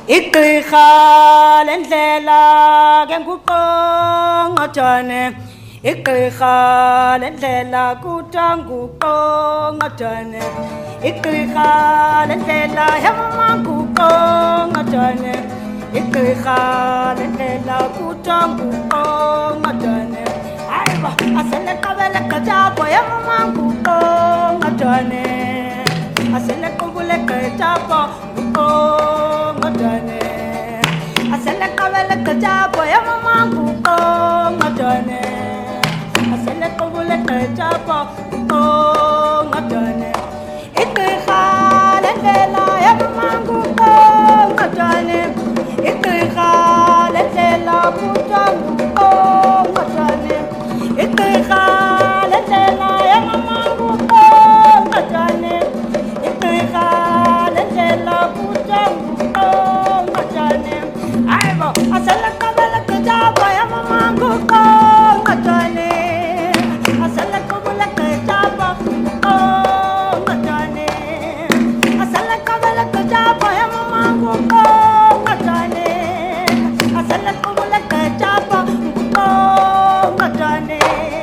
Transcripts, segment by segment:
igqirha lendlela ke nguqongqothane igqirha lendlela kuthiwa nguqongqothane igqirha lendlela yamama nguqongqothane igqirha lendlela kuthiwa nguqongqothane hayiba aseleqabele gqithapho yamama nguqongqothane aselequbule gqithapho nguqongqothane aseleqabele gqithapho yamama nguqongqothane aselequbule gqithapho nguqongqothane igqirha lendlela yamama nguqongqothane igqirha lendlela kuthiwa nguqongqothane igqirha lendlela yamama nguqongqothane igqirha lendlela kuthiwa nguqongqothane hayibo aseleqabele gqithapho yamama nguqongqothane aselequbule gqithapho nguqongqothane aseleqabele gqithapho yamama nguqongqothane aselequbule gqithapho nguqongqothane.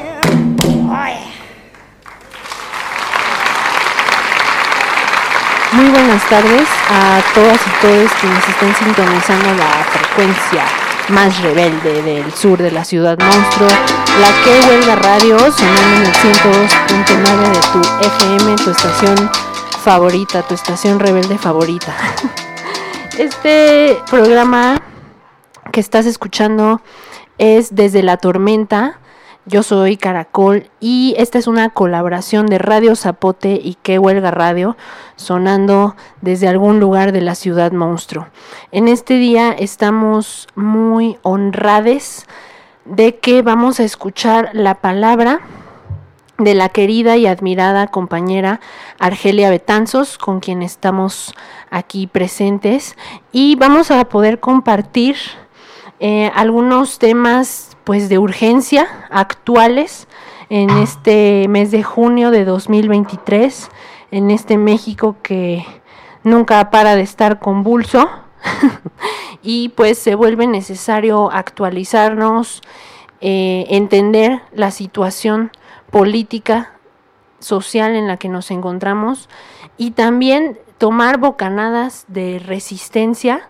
Muy buenas tardes a todas y todos quienes estén sintonizando la frecuencia más rebelde del sur de la ciudad monstruo, la que huelga radio, sonando en el 102.9 de tu FM, tu estación favorita, tu estación rebelde favorita. Este programa que estás escuchando es Desde la Tormenta. Yo soy Caracol y esta es una colaboración de Radio Zapote y Que Huelga Radio, sonando desde algún lugar de la ciudad monstruo. En este día estamos muy honrades de que vamos a escuchar la palabra de la querida y admirada compañera Argelia Betanzos, con quien estamos aquí presentes, y vamos a poder compartir algunos temas pues de urgencia actuales en este mes de junio de 2023, en este México que nunca para de estar convulso y pues se vuelve necesario actualizarnos, entender la situación política, social en la que nos encontramos y también tomar bocanadas de resistencia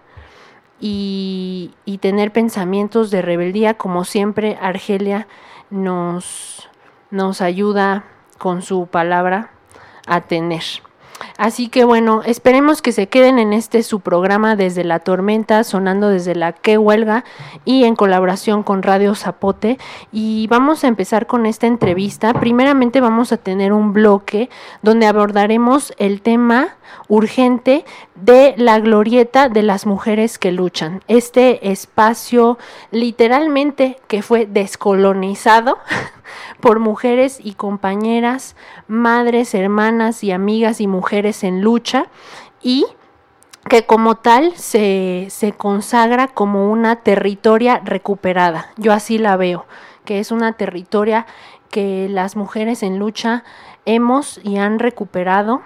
y tener pensamientos de rebeldía, como siempre Argelia nos ayuda con su palabra a tener. Así que bueno, esperemos que se queden en su programa Desde la Tormenta, sonando desde la Que Huelga y en colaboración con Radio Zapote. Y vamos a empezar con esta entrevista. Primeramente vamos a tener un bloque donde abordaremos el tema urgente de la glorieta de las mujeres que luchan. Este espacio literalmente que fue descolonizado por mujeres y compañeras, madres, hermanas y amigas y mujeres en lucha, y que como tal se consagra como una territoria recuperada. Yo así la veo, que es una territoria que las mujeres en lucha hemos y han recuperado.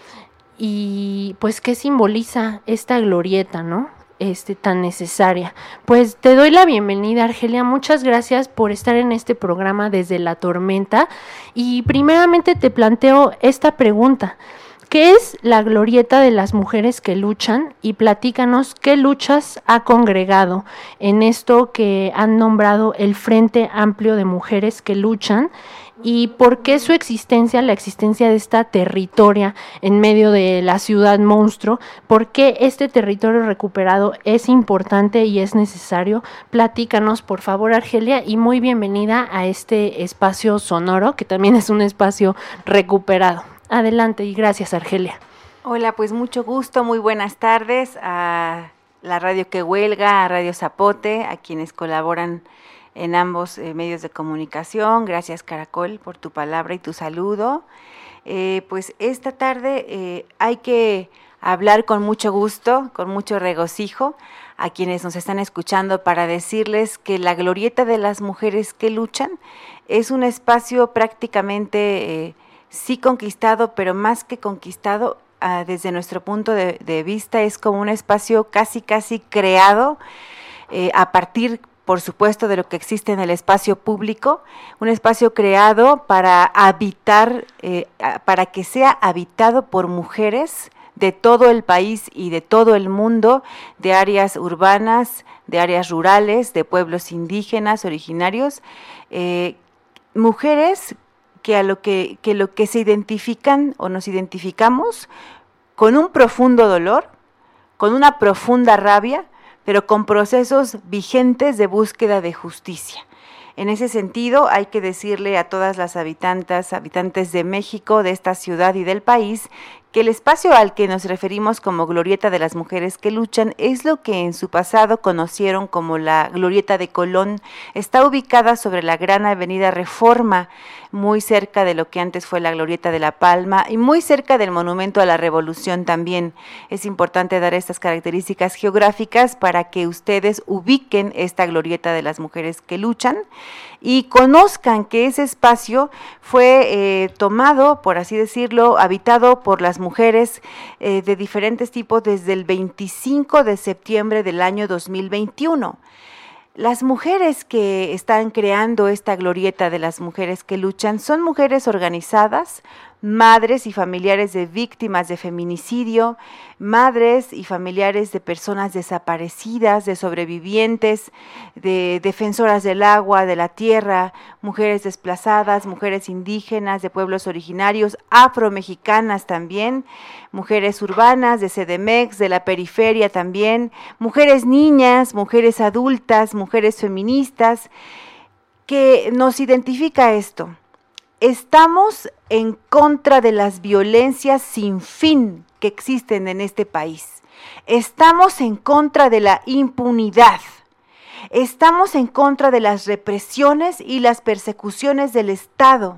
Y pues, ¿qué simboliza esta glorieta, no? Tan necesaria. Pues te doy la bienvenida, Argelia. Muchas gracias por estar en este programa Desde la Tormenta. Y primeramente te planteo esta pregunta: ¿qué es la glorieta de las mujeres que luchan? Y platícanos qué luchas ha congregado en esto que han nombrado el Frente Amplio de Mujeres que Luchan, y por qué su existencia, la existencia de esta territoria en medio de la ciudad monstruo, por qué este territorio recuperado es importante y es necesario. Platícanos, por favor, Argelia, y muy bienvenida a este espacio sonoro, que también es un espacio recuperado. Adelante y gracias, Argelia. Hola, pues mucho gusto, muy buenas tardes a la Radio Que Huelga, a Radio Zapote, a quienes colaboran en ambos medios de comunicación. Gracias, Caracol, por tu palabra y tu saludo. Pues esta tarde hay que hablar con mucho gusto, con mucho regocijo a quienes nos están escuchando, para decirles que la glorieta de las mujeres que luchan es un espacio prácticamente sí conquistado, pero más que conquistado, desde nuestro punto de vista, es como un espacio casi creado a partir, por supuesto, de lo que existe en el espacio público, un espacio creado para habitar, para que sea habitado por mujeres de todo el país y de todo el mundo, de áreas urbanas, de áreas rurales, de pueblos indígenas, originarios, mujeres que lo que se identifican o nos identificamos con un profundo dolor, con una profunda rabia, pero con procesos vigentes de búsqueda de justicia. En ese sentido, hay que decirle a todas las habitantes de México, de esta ciudad y del país, que el espacio al que nos referimos como Glorieta de las Mujeres que Luchan es lo que en su pasado conocieron como la Glorieta de Colón. Está ubicada sobre la gran avenida Reforma, muy cerca de lo que antes fue la Glorieta de la Palma y muy cerca del Monumento a la Revolución también. Es importante dar estas características geográficas para que ustedes ubiquen esta Glorieta de las Mujeres que Luchan y conozcan que ese espacio fue tomado, por así decirlo, habitado por las mujeres de diferentes tipos desde el 25 de septiembre del año 2021. Las mujeres que están creando esta Glorieta de las Mujeres que Luchan son mujeres organizadas, madres y familiares de víctimas de feminicidio, madres y familiares de personas desaparecidas, de sobrevivientes, de defensoras del agua, de la tierra, mujeres desplazadas, mujeres indígenas de pueblos originarios, afromexicanas también, mujeres urbanas de CDMX, de la periferia también, mujeres niñas, mujeres adultas, mujeres feministas, que nos identifica esto. Estamos en contra de las violencias sin fin que existen en este país. Estamos en contra de la impunidad. Estamos en contra de las represiones y las persecuciones del Estado.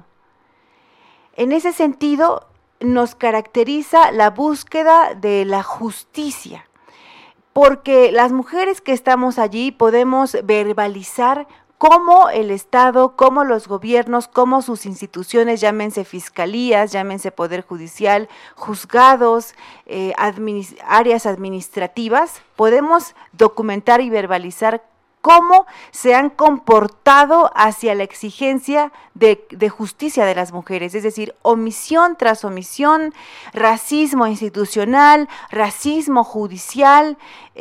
En ese sentido, nos caracteriza la búsqueda de la justicia, porque las mujeres que estamos allí podemos verbalizar cómo el Estado, cómo los gobiernos, cómo sus instituciones, llámense fiscalías, llámense Poder Judicial, juzgados, áreas administrativas, podemos documentar y verbalizar cómo se han comportado hacia la exigencia de justicia de las mujeres, es decir, omisión tras omisión, racismo institucional, racismo judicial,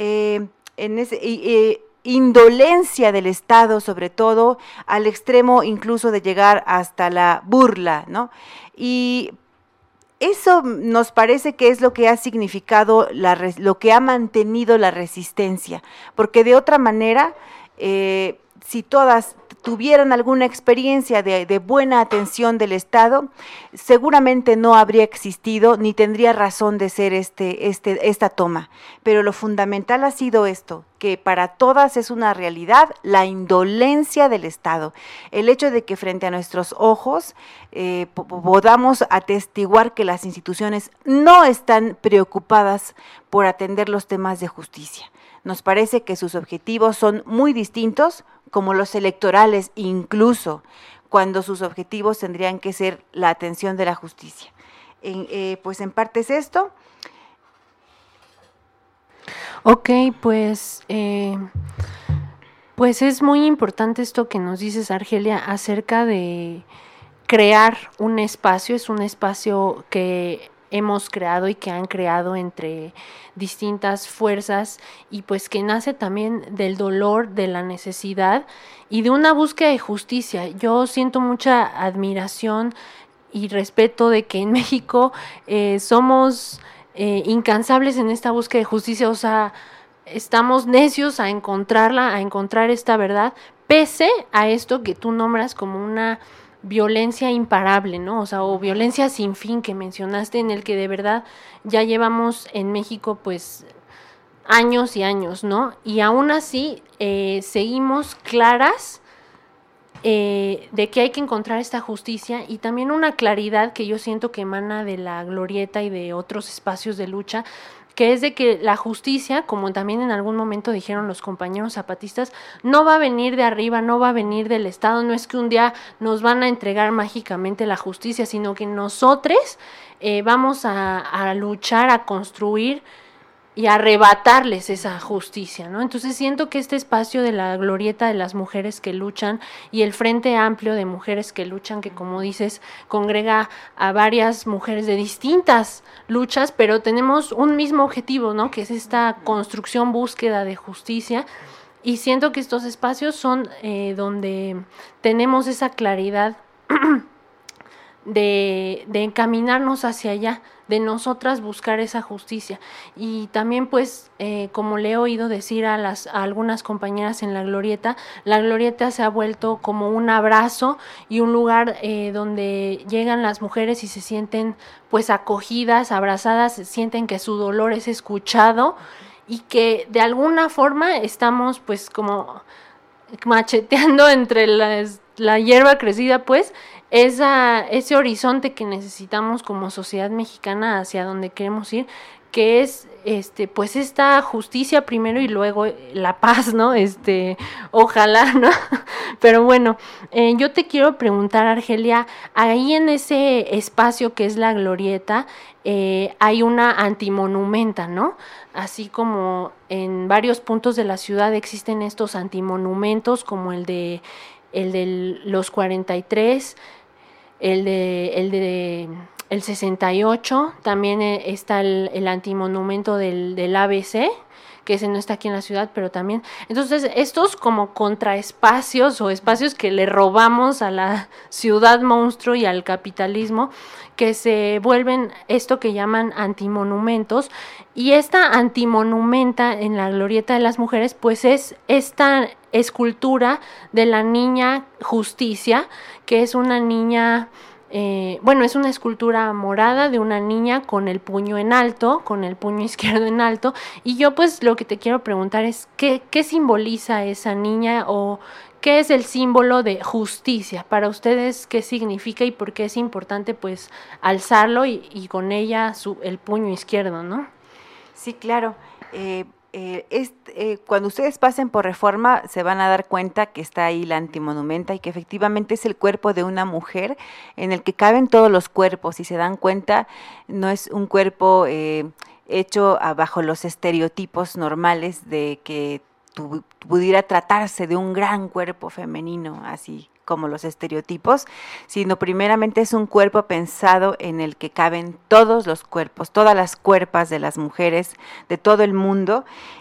indolencia del Estado, sobre todo, al extremo incluso de llegar hasta la burla, ¿no? Y eso nos parece que es lo que ha significado, lo que ha mantenido la resistencia, porque de otra manera, si todas tuvieran alguna experiencia de buena atención del Estado, seguramente no habría existido ni tendría razón de ser esta toma. Pero lo fundamental ha sido esto, que para todas es una realidad la indolencia del Estado. El hecho de que frente a nuestros ojos podamos atestiguar que las instituciones no están preocupadas por atender los temas de justicia. Nos parece que sus objetivos son muy distintos, como los electorales, incluso cuando sus objetivos tendrían que ser la atención de la justicia. Pues en parte es esto. Ok, pues es muy importante esto que nos dices, Argelia, acerca de crear un espacio. Es un espacio que hemos creado y que han creado entre distintas fuerzas y pues que nace también del dolor, de la necesidad y de una búsqueda de justicia. Yo siento mucha admiración y respeto de que en México somos incansables en esta búsqueda de justicia, o sea, estamos necios a encontrarla, a encontrar esta verdad, pese a esto que tú nombras como una violencia imparable, ¿no? O sea, o violencia sin fin que mencionaste, en el que de verdad ya llevamos en México pues años y años, ¿no? Y aún así seguimos claras de que hay que encontrar esta justicia y también una claridad que yo siento que emana de la Glorieta y de otros espacios de lucha, que es de que la justicia, como también en algún momento dijeron los compañeros zapatistas, no va a venir de arriba, no va a venir del Estado, no es que un día nos van a entregar mágicamente la justicia, sino que nosotros vamos a luchar, a construir y arrebatarles esa justicia, ¿no? Entonces siento que este espacio de la glorieta de las mujeres que luchan y el Frente Amplio de Mujeres que Luchan, que como dices, congrega a varias mujeres de distintas luchas, pero tenemos un mismo objetivo, ¿no? Que es esta construcción, búsqueda de justicia, y siento que estos espacios son donde tenemos esa claridad de encaminarnos hacia allá, de nosotras buscar esa justicia. Y también pues como le he oído decir a algunas compañeras en la glorieta se ha vuelto como un abrazo y un lugar donde llegan las mujeres y se sienten pues acogidas, abrazadas, sienten que su dolor es escuchado y que de alguna forma estamos pues como macheteando entre la hierba crecida, pues ese horizonte que necesitamos como sociedad mexicana hacia donde queremos ir, que es pues esta justicia primero y luego la paz, ¿no? Ojalá, ¿no? Pero bueno, yo te quiero preguntar, Argelia, ahí en ese espacio que es la glorieta, hay una antimonumenta, ¿no? Así como en varios puntos de la ciudad existen estos antimonumentos, como el de los 43, el 68, también está el antimonumento del ABC, que ese no está aquí en la ciudad, pero también. Entonces, estos como contraespacios o espacios que le robamos a la ciudad monstruo y al capitalismo, que se vuelven esto que llaman antimonumentos, y esta antimonumenta en la glorieta de las mujeres, pues es esta escultura de la niña Justicia, que es una niña... es una escultura morada de una niña con el puño en alto, con el puño izquierdo en alto, y yo pues lo que te quiero preguntar es ¿qué simboliza esa niña o qué es el símbolo de justicia? Para ustedes, ¿qué significa y por qué es importante pues alzarlo y con ella el puño izquierdo, ¿no? Sí, claro. Cuando ustedes pasen por Reforma se van a dar cuenta que está ahí la antimonumenta y que efectivamente es el cuerpo de una mujer en el que caben todos los cuerpos. Si se dan cuenta, no es un cuerpo hecho bajo los estereotipos normales de que pudiera tratarse de un gran cuerpo femenino, así como los estereotipos, sino primeramente es un cuerpo pensado en el que caben todos los cuerpos, todas las cuerpas de las mujeres de todo el mundo,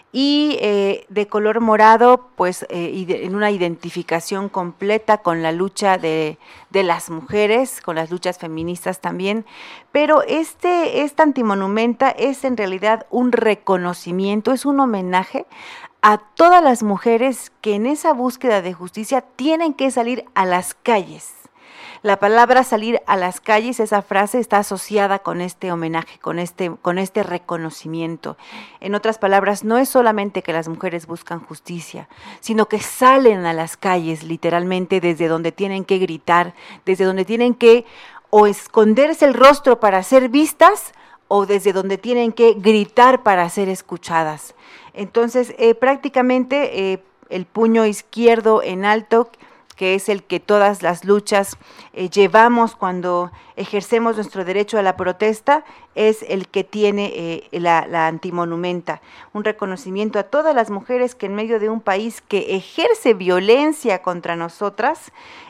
y de color morado, pues en una identificación completa con la lucha de las mujeres, con las luchas feministas también, pero esta antimonumenta es en realidad un reconocimiento, es un homenaje a todas las mujeres que en esa búsqueda de justicia tienen que salir a las calles. La palabra salir a las calles, esa frase está asociada con este homenaje, con este reconocimiento. En otras palabras, no es solamente que las mujeres buscan justicia, sino que salen a las calles literalmente desde donde tienen que gritar, desde donde tienen que o esconderse el rostro para ser vistas o desde donde tienen que gritar para ser escuchadas. Entonces, prácticamente el puño izquierdo en alto, que es el que todas las luchas llevamos cuando ejercemos nuestro derecho a la protesta, es el que tiene la antimonumenta, un reconocimiento a todas las mujeres que en medio de un país que ejerce violencia contra nosotras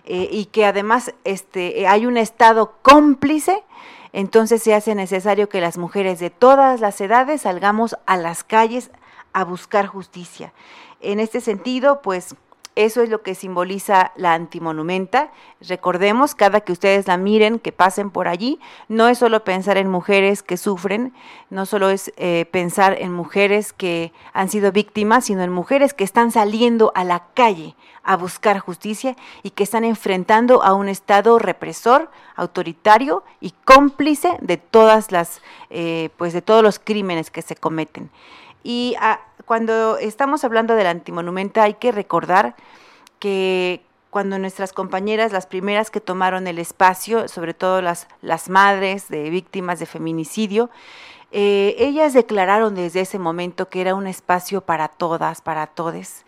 y que además hay un Estado cómplice, entonces se hace necesario que las mujeres de todas las edades salgamos a las calles a buscar justicia. En este sentido, pues eso es lo que simboliza la antimonumenta. Recordemos, cada que ustedes la miren, que pasen por allí, no es solo pensar en mujeres que sufren, no solo es pensar en mujeres que han sido víctimas, sino en mujeres que están saliendo a la calle a buscar justicia y que están enfrentando a un Estado represor, autoritario y cómplice de todas las, de todos los crímenes que se cometen. Y cuando estamos hablando de la antimonumenta hay que recordar que cuando nuestras compañeras, las primeras que tomaron el espacio, sobre todo las madres de víctimas de feminicidio, ellas declararon desde ese momento que era un espacio para todas, para todes,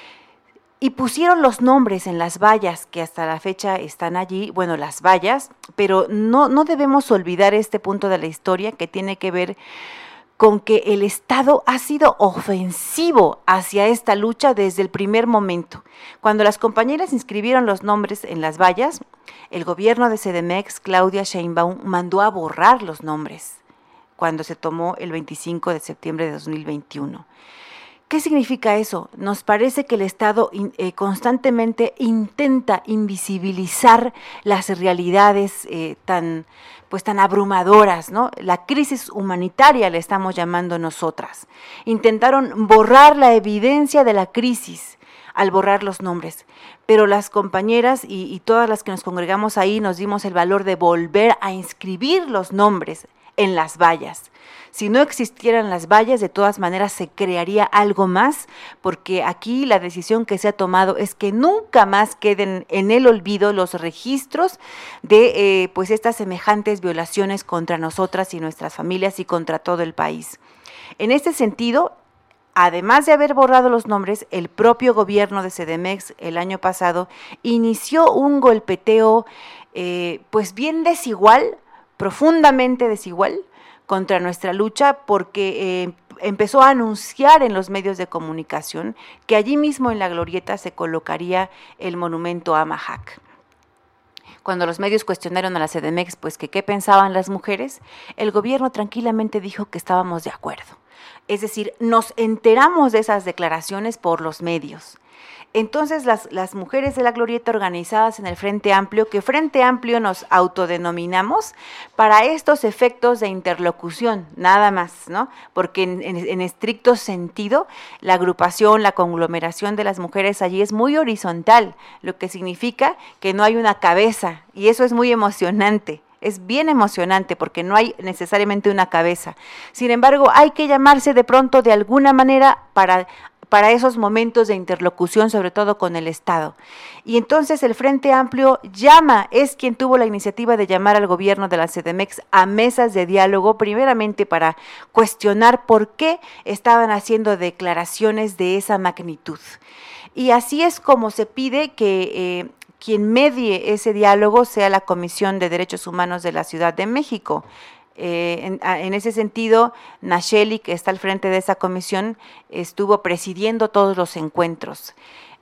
y pusieron los nombres en las vallas que hasta la fecha están allí, bueno, las vallas, pero no debemos olvidar este punto de la historia que tiene que ver con que el Estado ha sido ofensivo hacia esta lucha desde el primer momento. Cuando las compañeras inscribieron los nombres en las vallas, el gobierno de CDMX, Claudia Sheinbaum, mandó a borrar los nombres cuando se tomó el 25 de septiembre de 2021. ¿Qué significa eso? Nos parece que el Estado constantemente intenta invisibilizar las realidades tan abrumadoras, ¿no? La crisis humanitaria le estamos llamando nosotras. Intentaron borrar la evidencia de la crisis al borrar los nombres, pero las compañeras y todas las que nos congregamos ahí nos dimos el valor de volver a inscribir los nombres en las vallas. Si no existieran las vallas, de todas maneras se crearía algo más, porque aquí la decisión que se ha tomado es que nunca más queden en el olvido los registros de estas semejantes violaciones contra nosotras y nuestras familias y contra todo el país. En este sentido, además de haber borrado los nombres, el propio gobierno de CDMX el año pasado inició un golpeteo bien desigual, profundamente desigual, contra nuestra lucha, porque empezó a anunciar en los medios de comunicación que allí mismo en la glorieta se colocaría el monumento a Mahac. Cuando los medios cuestionaron a la CDMX, que qué pensaban las mujeres, el gobierno tranquilamente dijo que estábamos de acuerdo. Es decir, nos enteramos de esas declaraciones por los medios. Entonces las mujeres de la glorieta organizadas en el Frente Amplio, que Frente Amplio nos autodenominamos para estos efectos de interlocución, nada más, ¿no? Porque en estricto sentido la agrupación, la conglomeración de las mujeres allí es muy horizontal, lo que significa que no hay una cabeza, y eso es muy emocionante. Es bien emocionante porque no hay necesariamente una cabeza. Sin embargo, hay que llamarse de pronto de alguna manera para esos momentos de interlocución, sobre todo con el Estado. Y entonces el Frente Amplio es quien tuvo la iniciativa de llamar al gobierno de la CDMX a mesas de diálogo, primeramente para cuestionar por qué estaban haciendo declaraciones de esa magnitud. Y así es como se pide que quien medie ese diálogo sea la Comisión de Derechos Humanos de la Ciudad de México. En ese sentido, Nacheli, que está al frente de esa comisión, estuvo presidiendo todos los encuentros.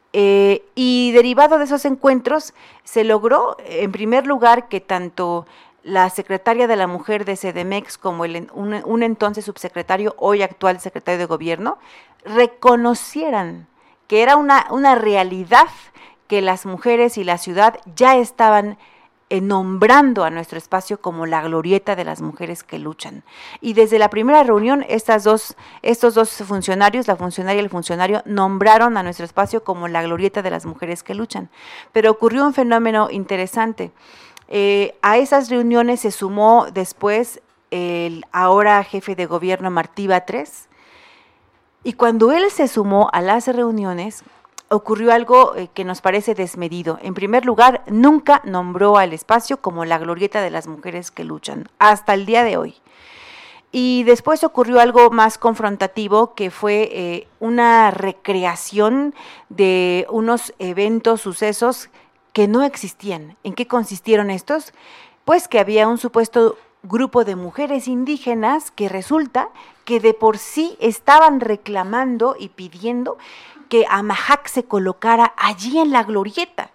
Y derivado de esos encuentros, se logró, en primer lugar, que tanto la secretaria de la Mujer de CDMX como un entonces subsecretario, hoy actual secretario de Gobierno, reconocieran que era una realidad que las mujeres y la ciudad ya estaban nombrando a nuestro espacio como la glorieta de las mujeres que luchan. Y desde la primera reunión, estos dos funcionarios, la funcionaria y el funcionario, nombraron a nuestro espacio como la glorieta de las mujeres que luchan. Pero ocurrió un fenómeno interesante. A esas reuniones se sumó después el ahora jefe de gobierno Martí Batres, y cuando él se sumó a las reuniones, ocurrió algo que nos parece desmedido. En primer lugar, nunca nombró al espacio como la glorieta de las mujeres que luchan, hasta el día de hoy. Y después ocurrió algo más confrontativo, que fue una recreación de unos eventos, sucesos que no existían. ¿En qué consistieron estos? Pues que había un supuesto grupo de mujeres indígenas que resulta que de por sí estaban reclamando y pidiendo que Amahac se colocara allí en la glorieta.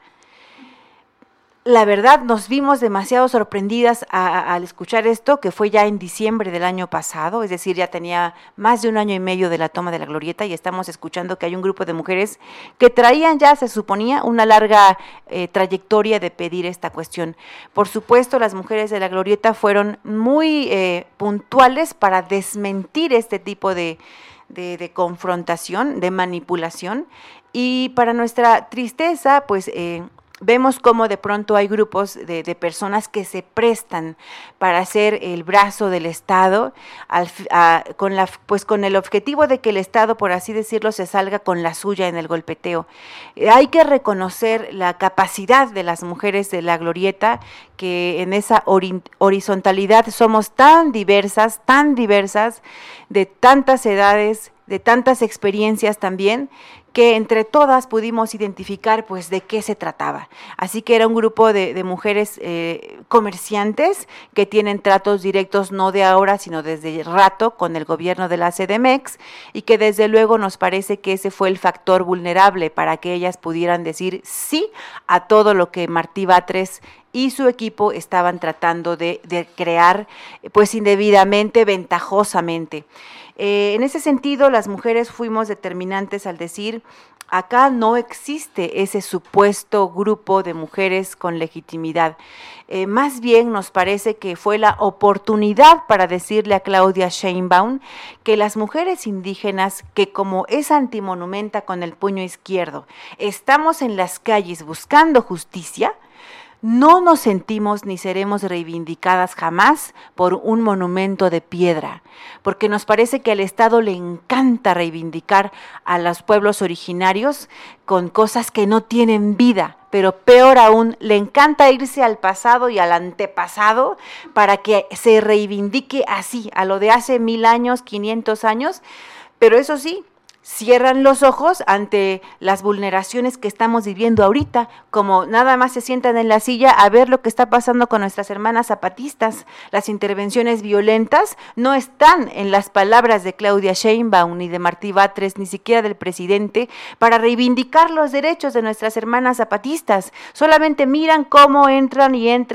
La verdad, nos vimos demasiado sorprendidas al escuchar esto, que fue ya en diciembre del año pasado, es decir, ya tenía más de 1 año y medio de la toma de la glorieta, y estamos escuchando que hay un grupo de mujeres que traían ya, se suponía, una larga trayectoria de pedir esta cuestión. Por supuesto, las mujeres de la glorieta fueron muy puntuales para desmentir este tipo de confrontación, de manipulación, y para nuestra tristeza, pues vemos cómo de pronto hay grupos de personas que se prestan para ser el brazo del Estado, con el objetivo de que el Estado, por así decirlo, se salga con la suya en el golpeteo. Hay que reconocer la capacidad de las mujeres de la Glorieta, que en esa horizontalidad somos tan diversas, de tantas edades, de tantas experiencias también, que entre todas pudimos identificar pues de qué se trataba. Así que era un grupo de mujeres comerciantes que tienen tratos directos no de ahora, sino desde rato con el gobierno de la CDMX, y que desde luego nos parece que ese fue el factor vulnerable para que ellas pudieran decir sí a todo lo que Martí Batres y su equipo estaban tratando de crear pues indebidamente, ventajosamente. En ese sentido, las mujeres fuimos determinantes al decir, acá no existe ese supuesto grupo de mujeres con legitimidad. Más bien nos parece que fue la oportunidad para decirle a Claudia Sheinbaum que las mujeres indígenas, que como es antimonumenta con el puño izquierdo, estamos en las calles buscando justicia, no nos sentimos ni seremos reivindicadas jamás por un monumento de piedra, porque nos parece que al Estado le encanta reivindicar a los pueblos originarios con cosas que no tienen vida, pero peor aún, le encanta irse al pasado y al antepasado para que se reivindique así, a lo de hace 1000 años, 500 años, pero eso sí, cierran los ojos ante las vulneraciones que estamos viviendo ahorita, como nada más se sientan en la silla a ver lo que está pasando con nuestras hermanas zapatistas. Las intervenciones violentas no están en las palabras de Claudia Sheinbaum, ni de Martí Batres, ni siquiera del presidente, para reivindicar los derechos de nuestras hermanas zapatistas. Solamente miran cómo entran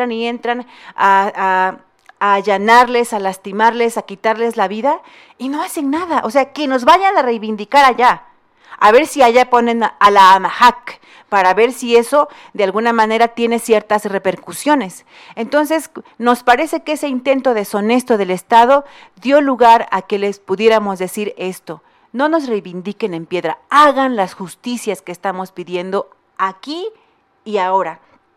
a allanarles, a lastimarles, a quitarles la vida, y no hacen nada. O sea, que nos vayan a reivindicar allá, a ver si allá ponen a la AMAJAC, para ver si eso de alguna manera tiene ciertas repercusiones. Entonces, nos parece que ese intento deshonesto del Estado dio lugar a que les pudiéramos decir esto: no nos reivindiquen en piedra, hagan las justicias que estamos pidiendo aquí y ahora.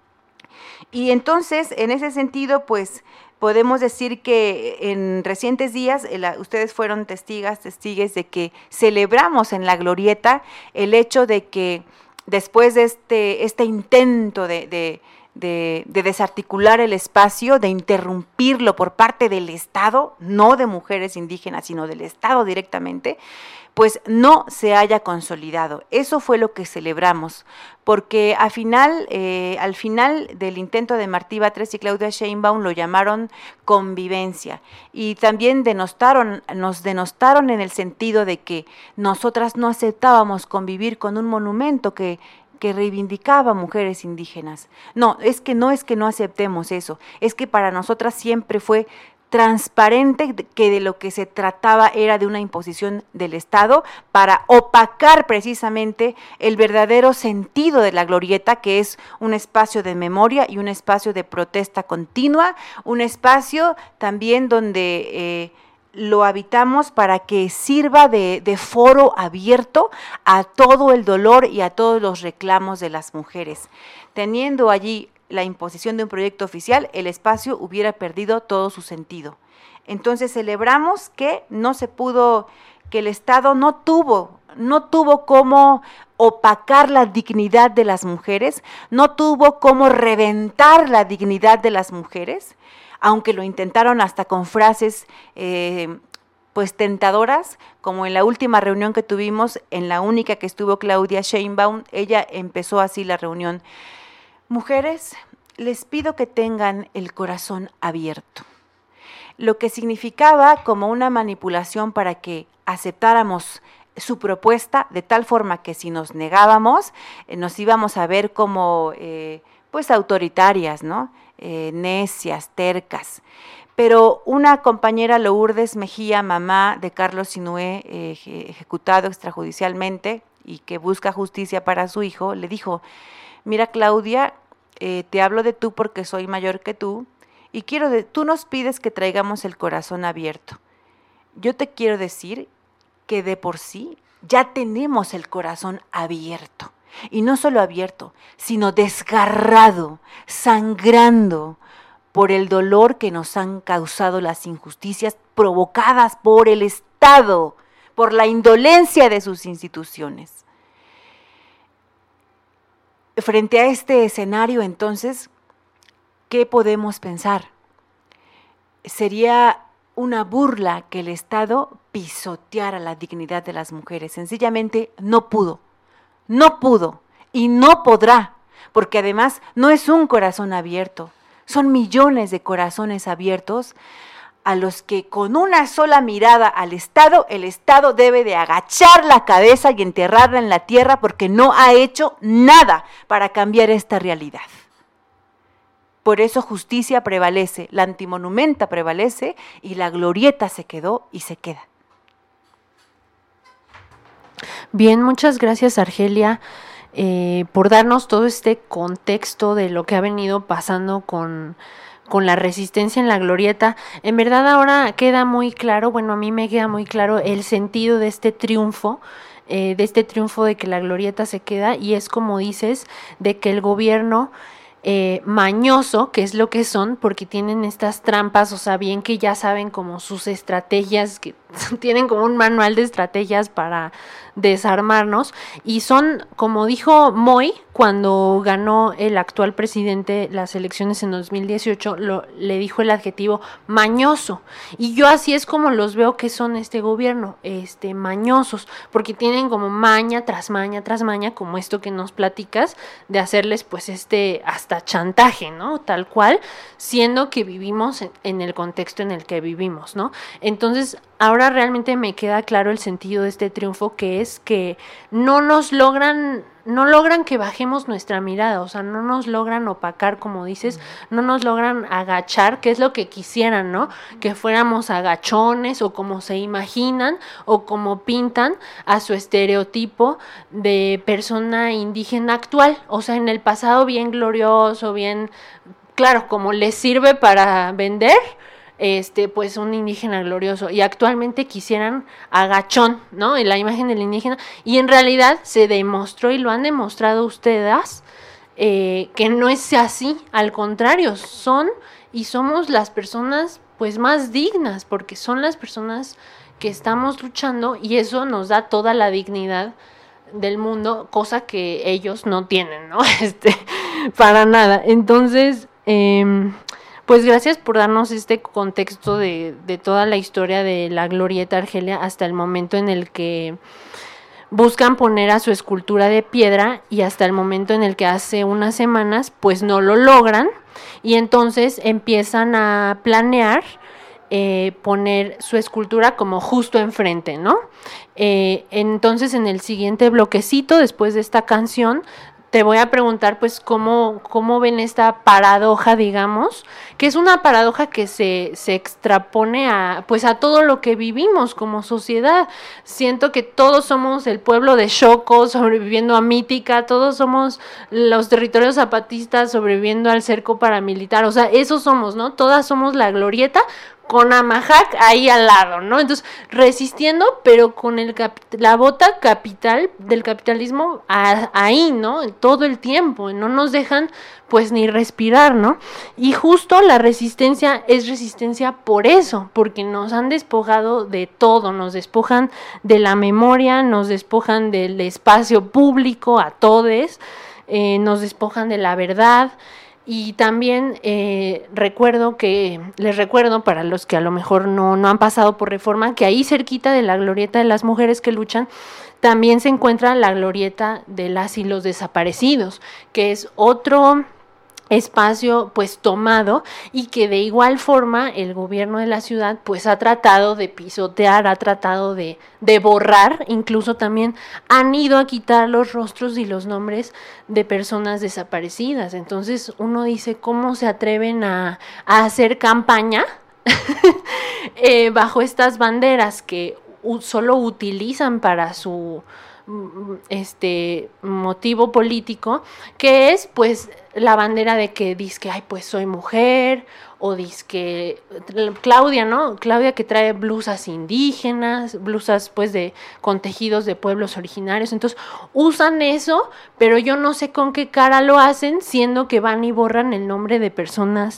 Y entonces, en ese sentido, pues, podemos decir que en recientes días, ustedes fueron testigues de que celebramos en la Glorieta el hecho de que después de este intento de desarticular el espacio, de interrumpirlo por parte del Estado, no de mujeres indígenas, sino del Estado directamente, pues no se haya consolidado. Eso fue lo que celebramos, porque al final del intento de Martí Batres y Claudia Sheinbaum lo llamaron convivencia, y también nos denostaron en el sentido de que nosotras no aceptábamos convivir con un monumento que reivindicaba mujeres indígenas. No es que no aceptemos eso, es que para nosotras siempre fue transparente que de lo que se trataba era de una imposición del Estado para opacar precisamente el verdadero sentido de la Glorieta, que es un espacio de memoria y un espacio de protesta continua, un espacio también donde lo habitamos para que sirva de foro abierto a todo el dolor y a todos los reclamos de las mujeres. Teniendo allí la imposición de un proyecto oficial, el espacio hubiera perdido todo su sentido. Entonces celebramos que que el Estado no tuvo cómo opacar la dignidad de las mujeres, no tuvo cómo reventar la dignidad de las mujeres, aunque lo intentaron hasta con frases pues tentadoras, como en la última reunión que tuvimos, en la única que estuvo Claudia Sheinbaum. Ella empezó así la reunión: mujeres, les pido que tengan el corazón abierto. Lo que significaba como una manipulación para que aceptáramos su propuesta, de tal forma que si nos negábamos, nos íbamos a ver como pues autoritarias, ¿no? Necias, tercas. Pero una compañera, Lourdes Mejía, mamá de Carlos Sinué, ejecutado extrajudicialmente y que busca justicia para su hijo, le dijo: mira, Claudia, te hablo de tú porque soy mayor que tú, y tú nos pides que traigamos el corazón abierto. Yo te quiero decir que de por sí ya tenemos el corazón abierto. y no solo abierto, sino desgarrado, sangrando por el dolor que nos han causado las injusticias provocadas por el Estado, por la indolencia de sus instituciones. Frente a este escenario, entonces, ¿qué podemos pensar? Sería una burla que el Estado pisoteara la dignidad de las mujeres. Sencillamente no pudo y no podrá, porque además no es un corazón abierto, son millones de corazones abiertos a los que con una sola mirada al Estado, el Estado debe de agachar la cabeza y enterrarla en la tierra porque no ha hecho nada para cambiar esta realidad. Por eso justicia prevalece, la antimonumenta prevalece y la glorieta se quedó y se queda. Bien, muchas gracias, Argelia, por darnos todo este contexto de lo que ha venido pasando con la resistencia en la glorieta. En verdad ahora queda muy claro, bueno, a mí me queda muy claro el sentido de este triunfo de que la glorieta se queda, y es como dices, de que el gobierno mañoso, que es lo que son, porque tienen estas trampas, o sea, bien que ya saben como sus estrategias, que tienen como un manual de estrategias para desarmarnos, y son, como dijo Moy, cuando ganó el actual presidente las elecciones en 2018, le dijo el adjetivo mañoso, y yo así es como los veo que son este gobierno, mañosos, porque tienen como maña tras maña tras maña, como esto que nos platicas, de hacerles pues hasta chantaje, ¿no? Tal cual, siendo que vivimos en el contexto en el que vivimos, ¿no? Entonces, ahora realmente me queda claro el sentido de este triunfo, que es que no logran que bajemos nuestra mirada, o sea, no nos logran opacar, como dices, no nos logran agachar, que es lo que quisieran, ¿no? Que fuéramos agachones, o como se imaginan, o como pintan a su estereotipo de persona indígena actual, o sea, en el pasado bien glorioso, bien, claro, como les sirve para vender, pues un indígena glorioso, y actualmente quisieran agachón, ¿no? En la imagen del indígena, y en realidad se demostró, y lo han demostrado ustedes, que no es así, al contrario, somos las personas pues más dignas, porque son las personas que estamos luchando, y eso nos da toda la dignidad del mundo, cosa que ellos no tienen, ¿no? Para nada. Entonces, pues gracias por darnos este contexto de toda la historia de la glorieta, Argelia, hasta el momento en el que buscan poner a su escultura de piedra, y hasta el momento en el que hace unas semanas pues no lo logran, y entonces empiezan a planear poner su escultura como justo enfrente, ¿no? Entonces, en el siguiente bloquecito, después de esta canción, te voy a preguntar pues cómo ven esta paradoja, digamos, que es una paradoja que se extrapone a todo lo que vivimos como sociedad. Siento que todos somos el pueblo de Xoco sobreviviendo a Mítica, todos somos los territorios zapatistas sobreviviendo al cerco paramilitar, o sea, eso somos, ¿no? Todas somos la glorieta, con Amajac ahí al lado, ¿no? Entonces, resistiendo, pero con la bota capital del capitalismo ahí, ¿no? Todo el tiempo, no nos dejan pues ni respirar, ¿no? Y justo la resistencia es resistencia por eso, porque nos han despojado de todo, nos despojan de la memoria, nos despojan del espacio público a todes, nos despojan de la verdad. Y también les recuerdo para los que a lo mejor no han pasado por Reforma, que ahí cerquita de la glorieta de las mujeres que luchan, también se encuentra la glorieta de las y los desaparecidos, que es otro espacio pues tomado, y que de igual forma el gobierno de la ciudad pues ha tratado de pisotear, ha tratado de borrar, incluso también han ido a quitar los rostros y los nombres de personas desaparecidas. Entonces uno dice, ¿cómo se atreven a hacer campaña bajo estas banderas que solo utilizan para su motivo político, que es pues la bandera de que dizque, ay, pues soy mujer, o dizque Claudia, ¿no? Claudia, que trae blusas indígenas, blusas pues con tejidos de pueblos originarios. Entonces usan eso, pero yo no sé con qué cara lo hacen, siendo que van y borran el nombre de personas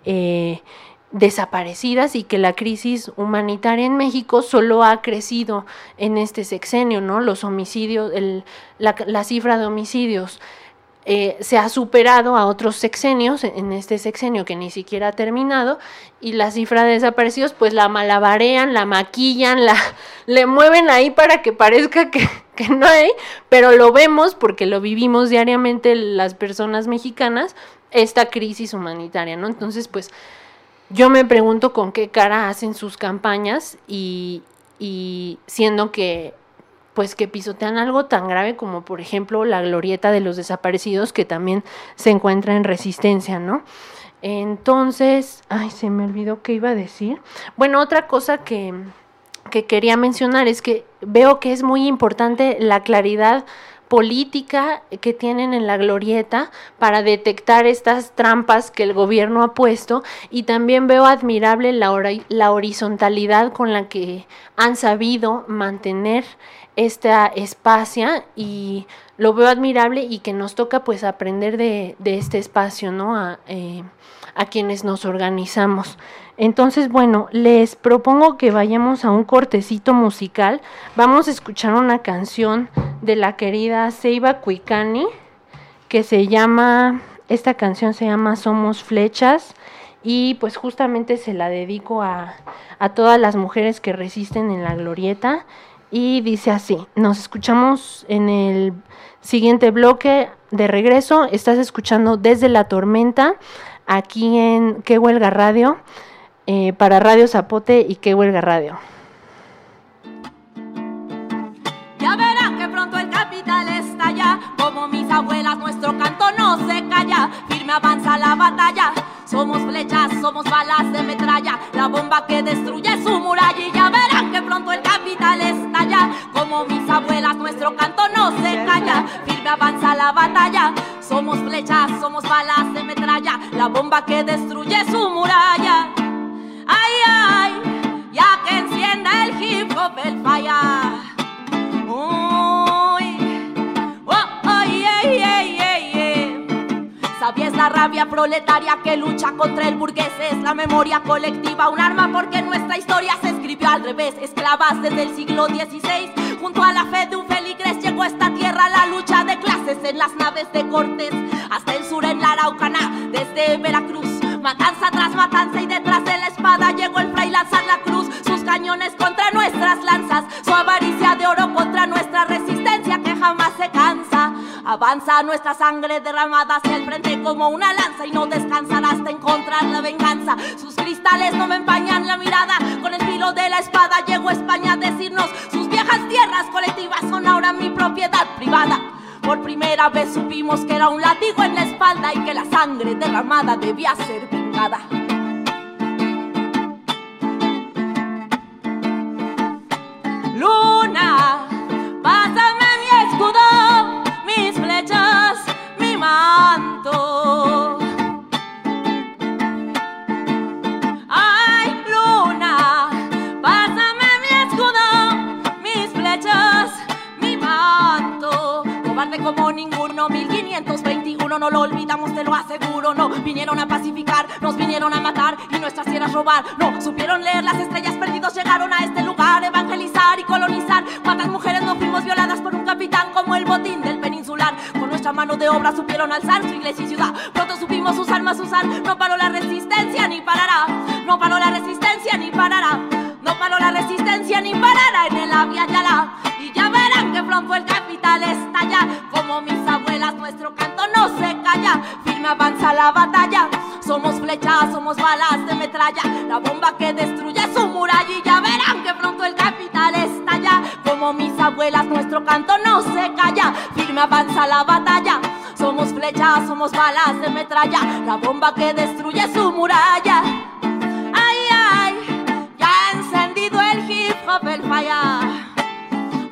desaparecidas, y que la crisis humanitaria en México solo ha crecido en este sexenio, ¿no? Los homicidios, la cifra de homicidios se ha superado a otros sexenios, en este sexenio que ni siquiera ha terminado, y la cifra de desaparecidos pues la malabarean, la maquillan, le mueven ahí para que parezca que no hay, pero lo vemos porque lo vivimos diariamente las personas mexicanas, esta crisis humanitaria, ¿no? Entonces pues yo me pregunto con qué cara hacen sus campañas, y siendo que pues que pisotean algo tan grave como por ejemplo la glorieta de los desaparecidos, que también se encuentra en Resistencia, ¿no? Entonces, ay, se me olvidó qué iba a decir. Bueno, otra cosa que quería mencionar es que veo que es muy importante la claridad política que tienen en la glorieta para detectar estas trampas que el gobierno ha puesto, y también veo admirable la horizontalidad con la que han sabido mantener esta espacia, y lo veo admirable, y que nos toca pues aprender de este espacio, ¿no? A quienes nos organizamos. Entonces, bueno, les propongo que vayamos a un cortecito musical. Vamos a escuchar una canción de la querida Ceiba Cuicani, que esta canción se llama Somos Flechas, y pues justamente se la dedico a todas las mujeres que resisten en la glorieta, y dice así. Nos escuchamos en el siguiente bloque. De regreso, estás escuchando Desde la Tormenta, aquí en Qué Huelga Radio, para Radio Zapote y Qué Huelga Radio. Ya verán que pronto el capital estalla, como mis abuelas nuestro canto no se calla, firme avanza la batalla, somos flechas, somos balas de metralla, la bomba que destruye su muralla. Y ya verán que pronto el capital estalla, como mis abuelas nuestro canto no se calla, firme avanza la batalla, somos flechas, somos balas de metralla, la bomba que destruye su muralla. Ay, ay, ya que encienda el hip hop el falla. ¿Sabías la rabia proletaria que lucha contra el burgués? Es la memoria colectiva, un arma porque nuestra historia se escribió al revés. Esclavas desde el siglo XVI, junto a la fe de un feligrés llegó a esta tierra la lucha de clases en las naves de Cortés, hasta el sur en la Araucana, desde Veracruz. Matanza tras matanza y detrás de la espada llegó el fray lanzar la cruz, sus cañones contra nuestras lanzas, su avaricia de oro contra nuestra resistencia que jamás se cansa. Avanza nuestra sangre derramada hacia el frente como una lanza y no descansará hasta encontrar la venganza. Sus cristales no me empañan la mirada, con el filo de la espada llegó España a decirnos: sus viejas tierras colectivas son ahora mi propiedad privada. Por primera vez supimos que era un látigo en la espalda y que la sangre derramada debía ser vengada. Luna, pásame mi escudo, mis flechas, mi manto. Ay, luna, pásame mi escudo, mis flechas, mi manto. Cobarde como ninguno, 1521, no lo olvidamos, te lo aseguro. No vinieron a pacificar, nos vinieron a matar y nuestras tierras robar. No supieron leer las estrellas, perdidos llegaron a este lugar, evangelizar y colonizar. ¿Cuántas mujeres no fuimos violadas por un capitán como el botín del peninsular? Con nuestra mano de obra supieron alzar su iglesia y ciudad. Pronto supimos sus armas usar, no paró la resistencia ni parará. No paró la resistencia ni parará. No paró la resistencia ni parará en el Abya Yala. Y ya verán que pronto el capital estalla, como mis abuelas nuestro canto no se calla, firme avanza la batalla, somos flechas, somos balas de metralla, la bomba que destruye su muralla. Y ya verán que pronto el capital estalla, como mis abuelas nuestro canto no se calla, firme avanza la batalla, somos flechas, somos balas de metralla, la bomba que destruye su muralla. Ay, ay, ya ha encendido el hip hop el falla.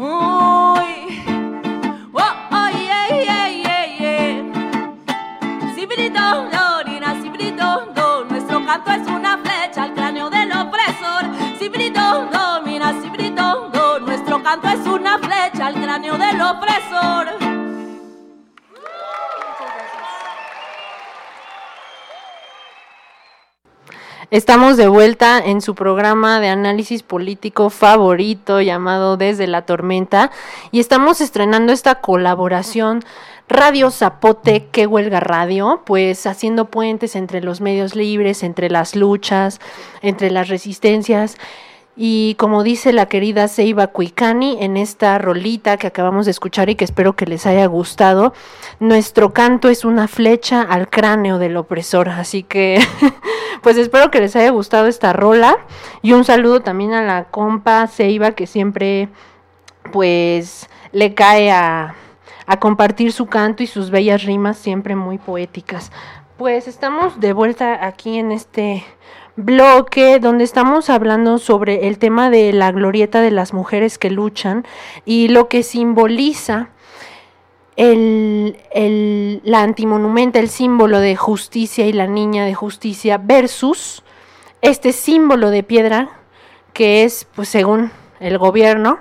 Uy, oh, oh, yeah, yeah, yeah, yeah. Sibirito, Lorina, Sibirito, do. Nuestro canto es una flecha al cráneo del opresor. Sibirito, domina, Sibirito, do. Nuestro canto es una flecha al cráneo del opresor. Estamos de vuelta en su programa de análisis político favorito llamado Desde la Tormenta y estamos estrenando esta colaboración Radio Zapote, Que Huelga Radio, pues haciendo puentes entre los medios libres, entre las luchas, entre las resistencias. Y como dice la querida Seiba Cuicani en esta rolita que acabamos de escuchar y que espero que les haya gustado, nuestro canto es una flecha al cráneo del opresor. Así que pues espero que les haya gustado esta rola y un saludo también a la compa Seiba, que siempre pues le cae a compartir su canto y sus bellas rimas siempre muy poéticas. Pues estamos de vuelta aquí en este bloque donde estamos hablando sobre el tema de la glorieta de las mujeres que luchan y lo que simboliza la antimonumenta, el símbolo de justicia y la niña de justicia versus este símbolo de piedra que es, pues según el gobierno,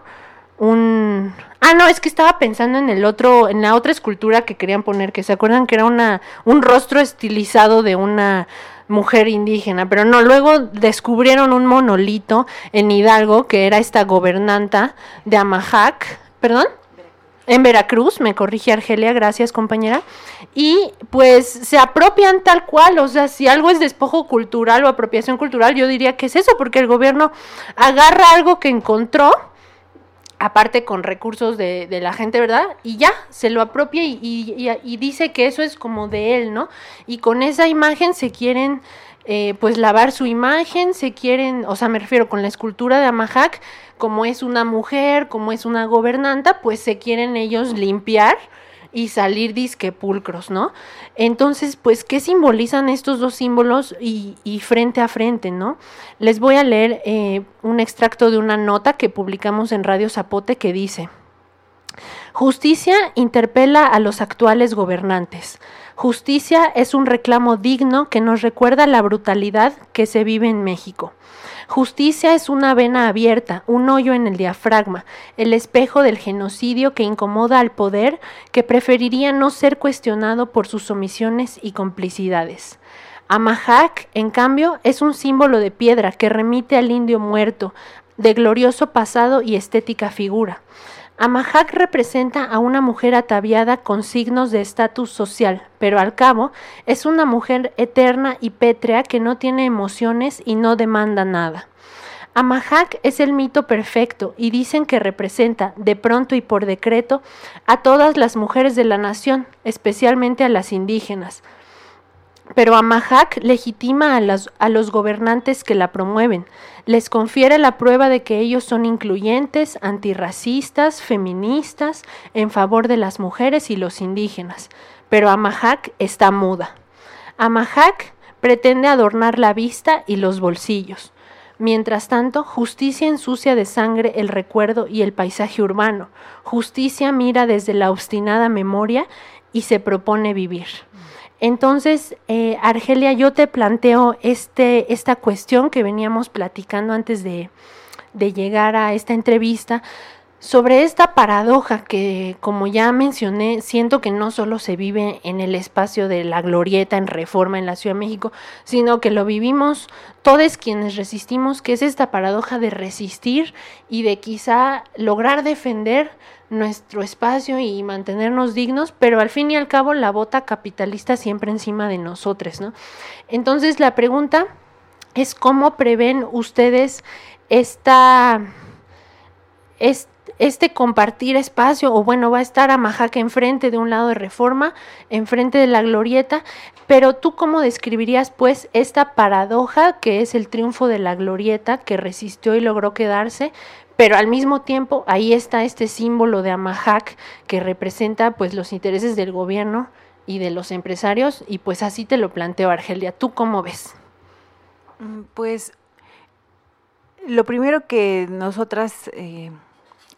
no, es que estaba pensando en la otra escultura que querían poner, que se acuerdan que era un rostro estilizado de una mujer indígena, pero no, luego descubrieron un monolito en Hidalgo que era esta gobernanta de Amajac, ¿perdón? En Veracruz, me corrige Argelia, gracias compañera, y pues se apropian tal cual, o sea, si algo es despojo cultural o apropiación cultural, yo diría que es eso, porque el gobierno agarra algo que encontró, aparte con recursos de la gente, ¿verdad? Y ya, se lo apropia y dice que eso es como de él, ¿no? Y con esa imagen se quieren, pues, lavar su imagen, o sea, me refiero con la escultura de Amajac, como es una mujer, como es una gobernanta, pues se quieren ellos limpiar y salir disque pulcros, ¿no? Entonces, pues, ¿qué simbolizan estos dos símbolos y frente a frente, ¿no? Les voy a leer un extracto de una nota que publicamos en Radio Zapote que dice: Justicia interpela a los actuales gobernantes. Justicia es un reclamo digno que nos recuerda la brutalidad que se vive en México. Justicia es una vena abierta, un hoyo en el diafragma, el espejo del genocidio que incomoda al poder que preferiría no ser cuestionado por sus omisiones y complicidades. Amajac, en cambio, es un símbolo de piedra que remite al indio muerto, de glorioso pasado y estética figura. Amajac representa a una mujer ataviada con signos de estatus social, pero al cabo es una mujer eterna y pétrea que no tiene emociones y no demanda nada. Amajac es el mito perfecto y dicen que representa, de pronto y por decreto, a todas las mujeres de la nación, especialmente a las indígenas. Pero Amajac legitima a los gobernantes que la promueven, les confiere la prueba de que ellos son incluyentes, antirracistas, feministas, en favor de las mujeres y los indígenas. Pero Amajac está muda. Amajac pretende adornar la vista y los bolsillos. Mientras tanto, Justicia ensucia de sangre el recuerdo y el paisaje urbano. Justicia mira desde la obstinada memoria y se propone vivir. Entonces, Argelia, yo te planteo esta cuestión que veníamos platicando antes de llegar a esta entrevista, sobre esta paradoja que, como ya mencioné, siento que no solo se vive en el espacio de la Glorieta en Reforma en la Ciudad de México, sino que lo vivimos todos quienes resistimos, que es esta paradoja de resistir y de quizá lograr defender nuestro espacio y mantenernos dignos, pero al fin y al cabo la bota capitalista siempre encima de nosotros, ¿no? Entonces la pregunta es ¿cómo prevén ustedes este compartir espacio? O bueno, va a estar Amajac enfrente de un lado de Reforma, enfrente de la Glorieta, pero ¿tú cómo describirías pues esta paradoja que es el triunfo de la Glorieta que resistió y logró quedarse? Pero al mismo tiempo ahí está este símbolo de Amajac que representa pues los intereses del gobierno y de los empresarios, y pues así te lo planteo, Argelia. ¿Tú cómo ves? Pues lo primero que nosotras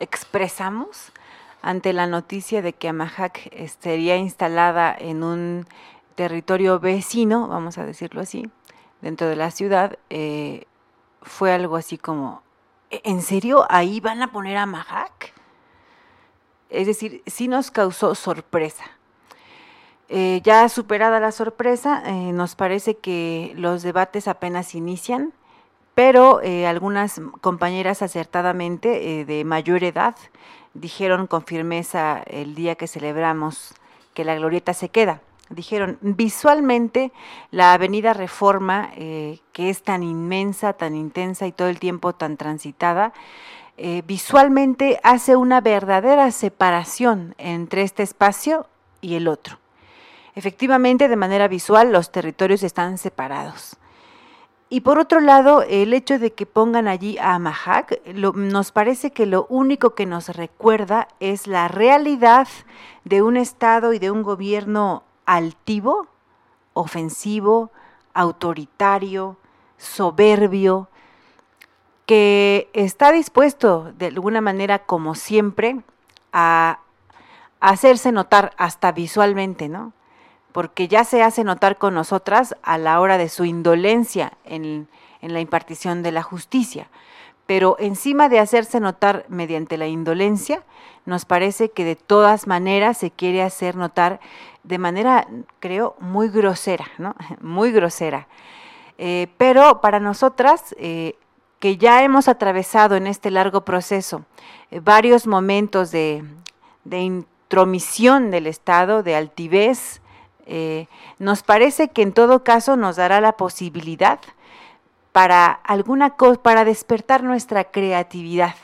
expresamos ante la noticia de que Amahac sería instalada en un territorio vecino, vamos a decirlo así, dentro de la ciudad, fue algo así como, ¿en serio ahí van a poner Amahac? Es decir, sí nos causó sorpresa. Ya superada la sorpresa, nos parece que los debates apenas inician, pero algunas compañeras acertadamente de mayor edad dijeron con firmeza el día que celebramos que la glorieta se queda. Dijeron, visualmente la avenida Reforma, que es tan inmensa, tan intensa y todo el tiempo tan transitada, visualmente hace una verdadera separación entre este espacio y el otro. Efectivamente, de manera visual, los territorios están separados. Y por otro lado, el hecho de que pongan allí a Amahac, nos parece que lo único que nos recuerda es la realidad de un Estado y de un gobierno altivo, ofensivo, autoritario, soberbio, que está dispuesto de alguna manera, como siempre, a hacerse notar hasta visualmente, ¿no? Porque ya se hace notar con nosotras a la hora de su indolencia en la impartición de la justicia. Pero encima de hacerse notar mediante la indolencia, nos parece que de todas maneras se quiere hacer notar de manera, creo, muy grosera, ¿no? Muy grosera. Pero para nosotras, que ya hemos atravesado en este largo proceso varios momentos de intromisión del Estado, de altivez, nos parece que en todo caso nos dará la posibilidad para para despertar nuestra creatividad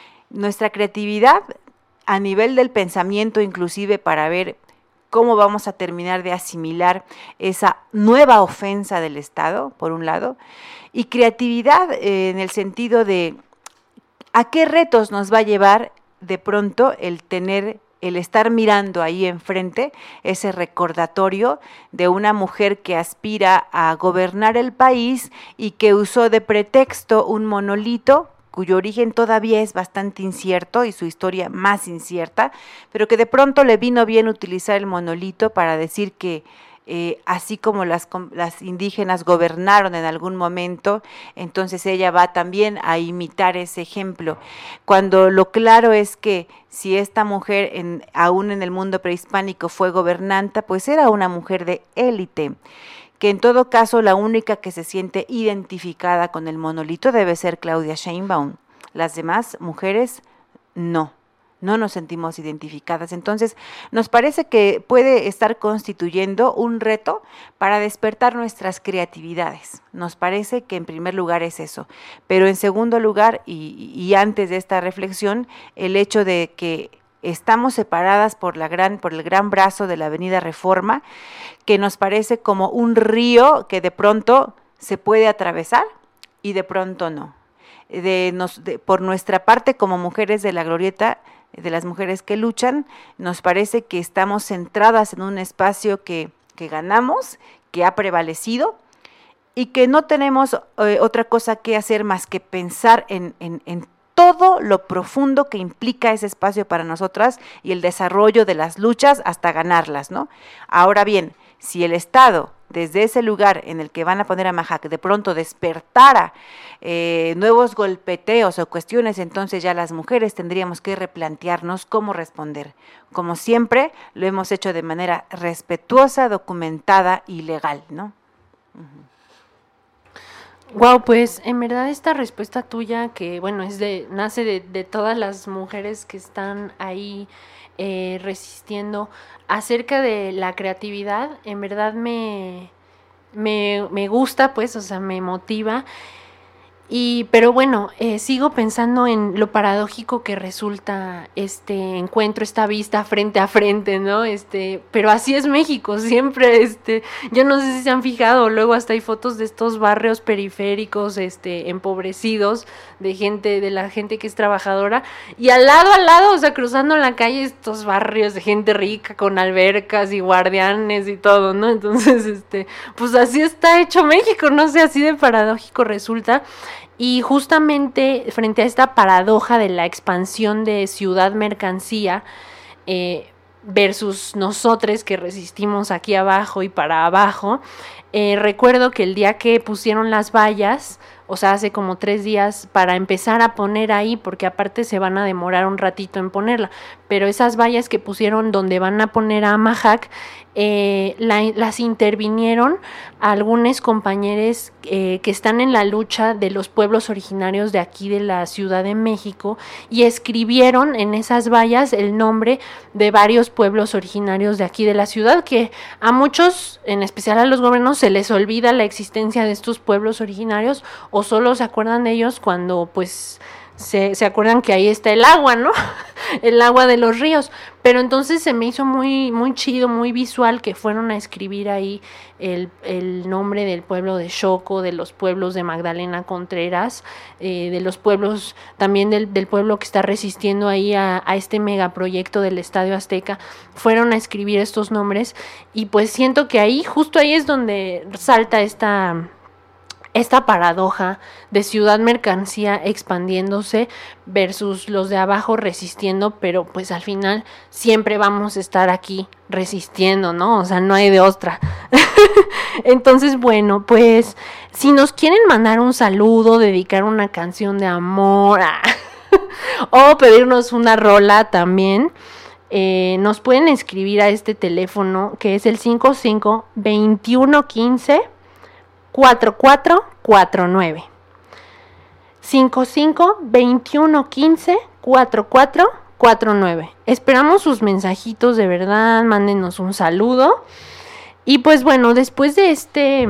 a nivel del pensamiento, inclusive para ver cómo vamos a terminar de asimilar esa nueva ofensa del Estado, por un lado, y creatividad en el sentido de a qué retos nos va a llevar de pronto el estar mirando ahí enfrente ese recordatorio de una mujer que aspira a gobernar el país y que usó de pretexto un monolito cuyo origen todavía es bastante incierto y su historia más incierta, pero que de pronto le vino bien utilizar el monolito para decir que así como las indígenas gobernaron en algún momento, entonces ella va también a imitar ese ejemplo, cuando lo claro es que si esta mujer aún en el mundo prehispánico fue gobernanta, pues era una mujer de élite, que en todo caso la única que se siente identificada con el monolito debe ser Claudia Sheinbaum. Las demás mujeres no nos sentimos identificadas. Entonces, nos parece que puede estar constituyendo un reto para despertar nuestras creatividades. Nos parece que en primer lugar es eso. Pero en segundo lugar, y antes de esta reflexión, el hecho de que estamos separadas por el gran brazo de la avenida Reforma, que nos parece como un río que de pronto se puede atravesar y de pronto no. Por nuestra parte, como mujeres de la glorieta, de las mujeres que luchan, nos parece que estamos centradas en un espacio que ganamos, que ha prevalecido y que no tenemos otra cosa que hacer más que pensar en todo lo profundo que implica ese espacio para nosotras y el desarrollo de las luchas hasta ganarlas, ¿no? Ahora bien, si el Estado, desde ese lugar en el que van a poner a Amahac, de pronto despertara nuevos golpeteos o cuestiones, entonces ya las mujeres tendríamos que replantearnos cómo responder. Como siempre, lo hemos hecho de manera respetuosa, documentada y legal, ¿no? Wow, pues en verdad esta respuesta tuya, que bueno, nace de todas las mujeres que están ahí resistiendo acerca de la creatividad, en verdad me gusta, pues, o sea, me motiva. Pero bueno, sigo pensando en lo paradójico que resulta este encuentro, esta vista frente a frente, ¿no? Pero así es México, siempre, yo no sé si se han fijado, luego hasta hay fotos de estos barrios periféricos, empobrecidos, de la gente que es trabajadora, y al lado, o sea, cruzando la calle, estos barrios de gente rica, con albercas y guardianes y todo, ¿no? Entonces, pues así está hecho México, no sé, así de paradójico resulta. y justamente frente a esta paradoja de la expansión de ciudad-mercancía, versus nosotros que resistimos aquí abajo y para abajo, recuerdo que el día que pusieron las vallas, o sea, hace como 3 días, para empezar a poner ahí, porque aparte se van a demorar un ratito en ponerla, pero esas vallas que pusieron donde van a poner a Amahac, las intervinieron algunos compañeros que están en la lucha de los pueblos originarios de aquí de la Ciudad de México, y escribieron en esas vallas el nombre de varios pueblos originarios de aquí de la ciudad, que a muchos, en especial a los gobiernos, se les olvida la existencia de estos pueblos originarios, o solo se acuerdan de ellos cuando pues se acuerdan que ahí está el agua, ¿no? El agua de los ríos. Pero entonces se me hizo muy, muy chido, muy visual que fueron a escribir ahí el nombre del pueblo de Xoco, de los pueblos de Magdalena Contreras, de los pueblos, también del pueblo que está resistiendo ahí a este megaproyecto del Estadio Azteca. Fueron a escribir estos nombres y pues siento que ahí, justo ahí es donde salta esta paradoja de ciudad-mercancía expandiéndose versus los de abajo resistiendo, pero pues al final siempre vamos a estar aquí resistiendo, ¿no? O sea, no hay de otra. Entonces, bueno, pues si nos quieren mandar un saludo, dedicar una canción de amor o pedirnos una rola también, nos pueden escribir a este teléfono que es el 55 21 15 4449. 55 21 15 4449. Esperamos sus mensajitos, de verdad, mándenos un saludo. Y pues bueno, después de este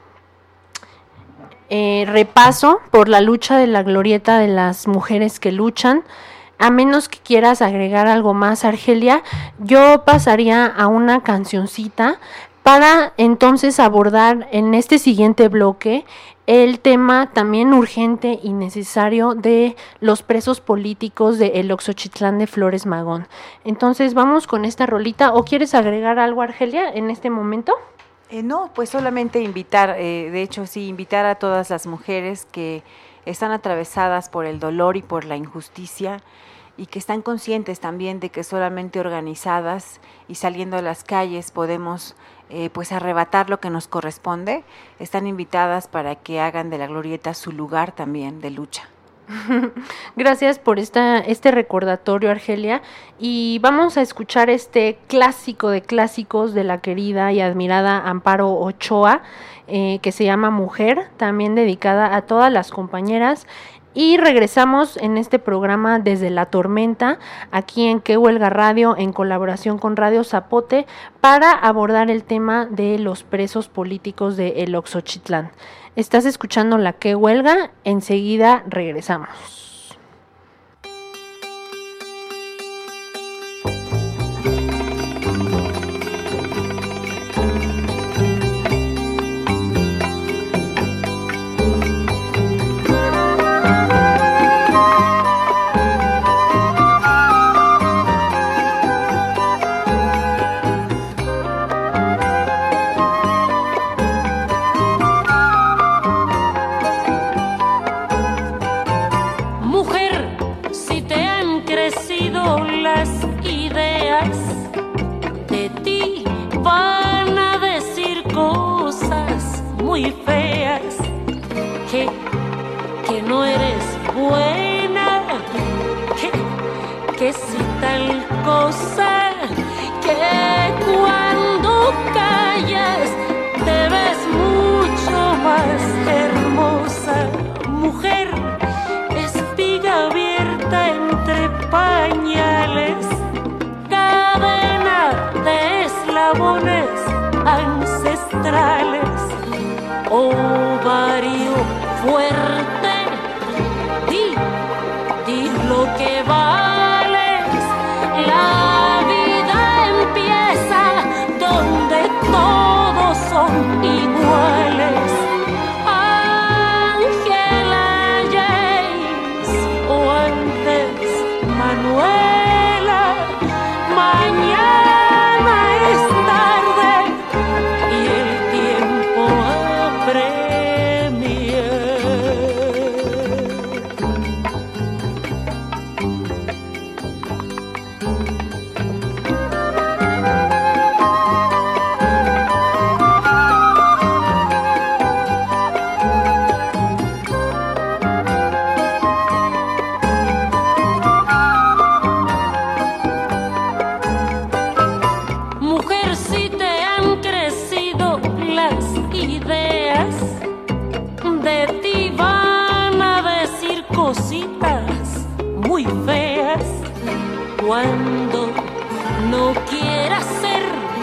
repaso por la lucha de la glorieta de las mujeres que luchan, a menos que quieras agregar algo más, Argelia, yo pasaría a una cancioncita para entonces abordar en este siguiente bloque el tema también urgente y necesario de los presos políticos de el Oxochitlán de Flores Magón. Entonces vamos con esta rolita. ¿O quieres agregar algo, Argelia, en este momento? No, pues solamente invitar, de hecho sí, invitar a todas las mujeres que están atravesadas por el dolor y por la injusticia, y que están conscientes también de que solamente organizadas y saliendo a las calles podemos pues arrebatar lo que nos corresponde. Están invitadas para que hagan de la glorieta su lugar también de lucha. Gracias por este recordatorio, Argelia, y vamos a escuchar este clásico de clásicos de la querida y admirada Amparo Ochoa, que se llama Mujer, también dedicada a todas las compañeras. Y regresamos en este programa desde la tormenta, aquí en Que Huelga Radio, en colaboración con Radio Zapote, para abordar el tema de los presos políticos de el Oxochitlán. Estás escuchando la Que Huelga, enseguida regresamos. Muy feas, que no eres buena, que si tal cosa, que cuando callas te ves mucho más hermosa. Mujer, espiga abierta entre pañales, cadena de eslabones ancestrales. Oh, no quieras ser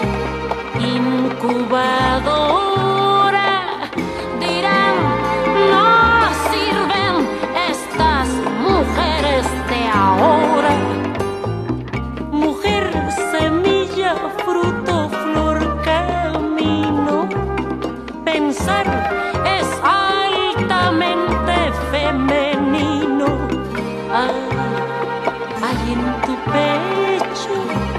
incubadora. Dirán, no sirven estas mujeres de ahora. Mujer, semilla, fruto, flor, camino. Pensar es altamente femenino. Hay en tu pecho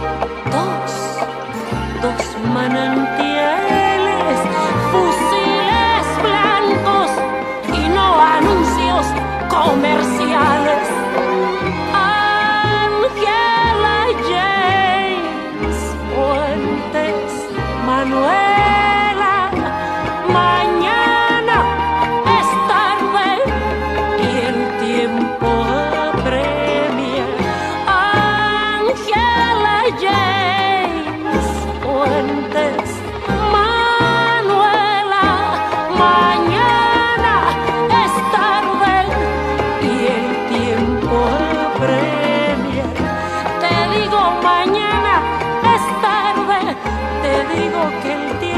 dos manantiales, fusiles blancos y no anuncios comerciales. Ángela James Fuentes, Manuela, mañana es tarde y el tiempo apremia. Ángela James Fuentes, Manuela, mañana es tarde y el tiempo apremia. Te digo mañana es tarde, te digo que el tiempo